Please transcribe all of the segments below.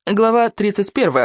Глава 31.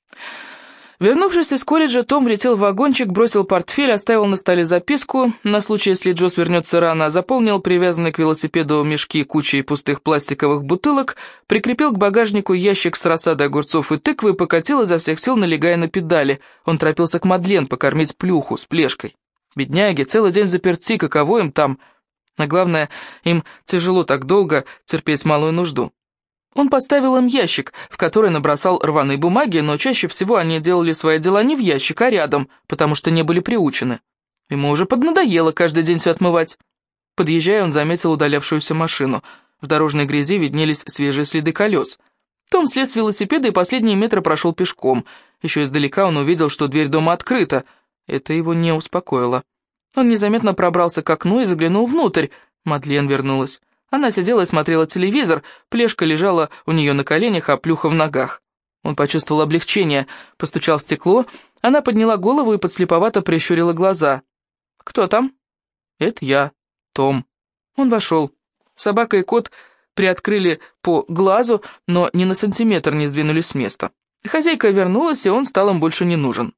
Вернувшись из колледжа, Том влетел в вагончик, бросил портфель, оставил на столе записку, на случай, если Джосс вернется рано, заполнил привязанные к велосипеду мешки кучей пустых пластиковых бутылок, прикрепил к багажнику ящик с рассадой огурцов и тыквы и покатил изо всех сил, налегая на педали. Он торопился к Мадлен покормить плюху с плешкой. Бедняги, целый день заперти, каково им там? А главное, им тяжело так долго терпеть малую нужду. Он поставил им ящик, в который набросал рваные бумаги, но чаще всего они делали свои дела не в ящик, а рядом, потому что не были приучены. Ему уже поднадоело каждый день все отмывать. Подъезжая, он заметил удалявшуюся машину. В дорожной грязи виднелись свежие следы колес. Том слез с велосипеда и последние метры прошел пешком. Еще издалека он увидел, что дверь дома открыта. Это его не успокоило. Он незаметно пробрался к окну и заглянул внутрь. Мадлен вернулась. Она сидела и смотрела телевизор, плешка лежала у нее на коленях, а плюха в ногах. Он почувствовал облегчение, постучал в стекло, она подняла голову и подслеповато прищурила глаза. «Кто там?» «Это я, Том». Он вошел. Собака и кот приоткрыли по глазу, но ни на сантиметр не сдвинулись с места. Хозяйка вернулась, и он стал им больше не нужен.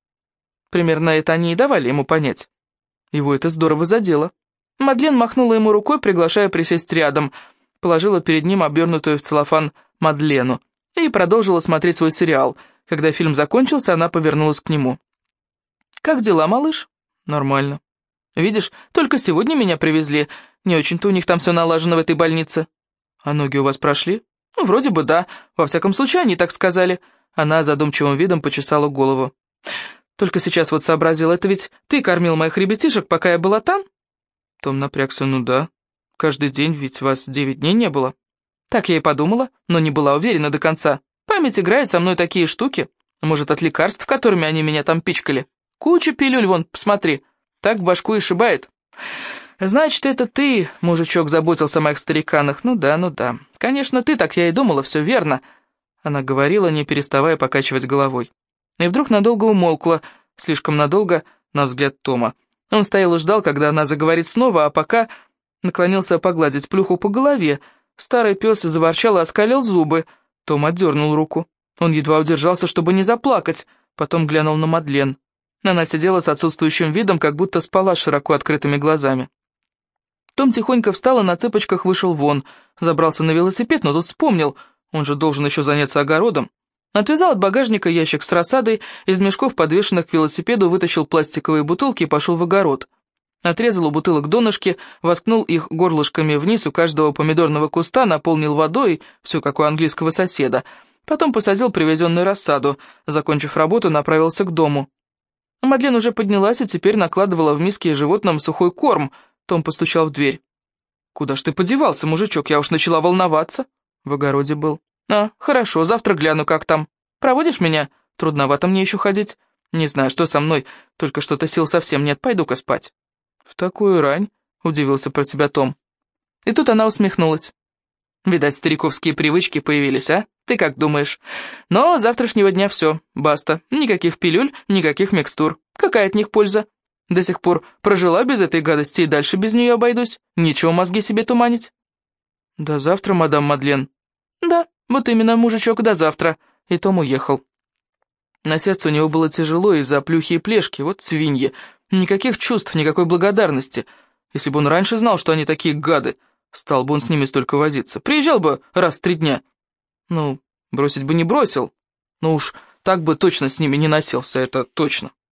Примерно это они и давали ему понять. Его это здорово задело. Мадлен махнула ему рукой, приглашая присесть рядом, положила перед ним обернутую в целлофан Мадлену и продолжила смотреть свой сериал. Когда фильм закончился, она повернулась к нему. «Как дела, малыш?» «Нормально. Видишь, только сегодня меня привезли. Не очень-то у них там все налажено в этой больнице». «А ноги у вас прошли?» «Ну, вроде бы да. Во всяком случае, они так сказали». Она задумчивым видом почесала голову. «Только сейчас вот сообразила, это ведь ты кормил моих ребятишек, пока я была там?» Том напрягся. «Ну да, каждый день, ведь вас 9 дней не было». Так я и подумала, но не была уверена до конца. Память играет со мной такие штуки. Может, от лекарств, которыми они меня там пичкали. Куча пилюль, вон, посмотри. Так в башку и шибает. Значит, это ты, мужичок, заботился о моих стариканах. Ну да. Конечно, ты, так я и думала, все верно. Она говорила, не переставая покачивать головой. И вдруг надолго умолкла, слишком надолго, на взгляд Тома. Он стоял и ждал, когда она заговорит снова, а пока наклонился погладить плюху по голове. Старый пес заворчал и оскалил зубы. Том отдернул руку. Он едва удержался, чтобы не заплакать. Потом глянул на Мадлен. Она сидела с отсутствующим видом, как будто спала с широко открытыми глазами. Том тихонько встал и на цыпочках вышел вон. Забрался на велосипед, но тут вспомнил. Он же должен еще заняться огородом. Отвязал от багажника ящик с рассадой, из мешков, подвешенных к велосипеду, вытащил пластиковые бутылки и пошел в огород. Отрезал у бутылок донышки, воткнул их горлышками вниз у каждого помидорного куста, наполнил водой, все как у английского соседа. Потом посадил привезенную рассаду. Закончив работу, направился к дому. Мадлен уже поднялась и теперь накладывала в миски животным сухой корм. Том постучал в дверь. «Куда ж ты подевался, мужичок? Я уж начала волноваться». В огороде был. «А, хорошо, завтра гляну, как там. Проводишь меня? Трудновато мне еще ходить. Не знаю, что со мной, только что-то сил совсем нет, пойду-ка спать». «В такую рань?» — удивился про себя Том. И тут она усмехнулась. «Видать, стариковские привычки появились, а? Ты как думаешь? Но с завтрашнего дня все, баста. Никаких пилюль, никаких микстур. Какая от них польза? До сих пор прожила без этой гадости и дальше без нее обойдусь. Нечего мозги себе туманить». «До завтра, мадам Мадлен». «Да, вот именно, мужичок, до завтра». И Том уехал. На сердце у него было тяжело из-за плюхи и плешки, вот свиньи. Никаких чувств, никакой благодарности. Если бы он раньше знал, что они такие гады, стал бы он с ними столько возиться. Приезжал бы раз в 3 дня. Ну, бросить бы не бросил. Но уж так бы точно с ними не носился, это точно.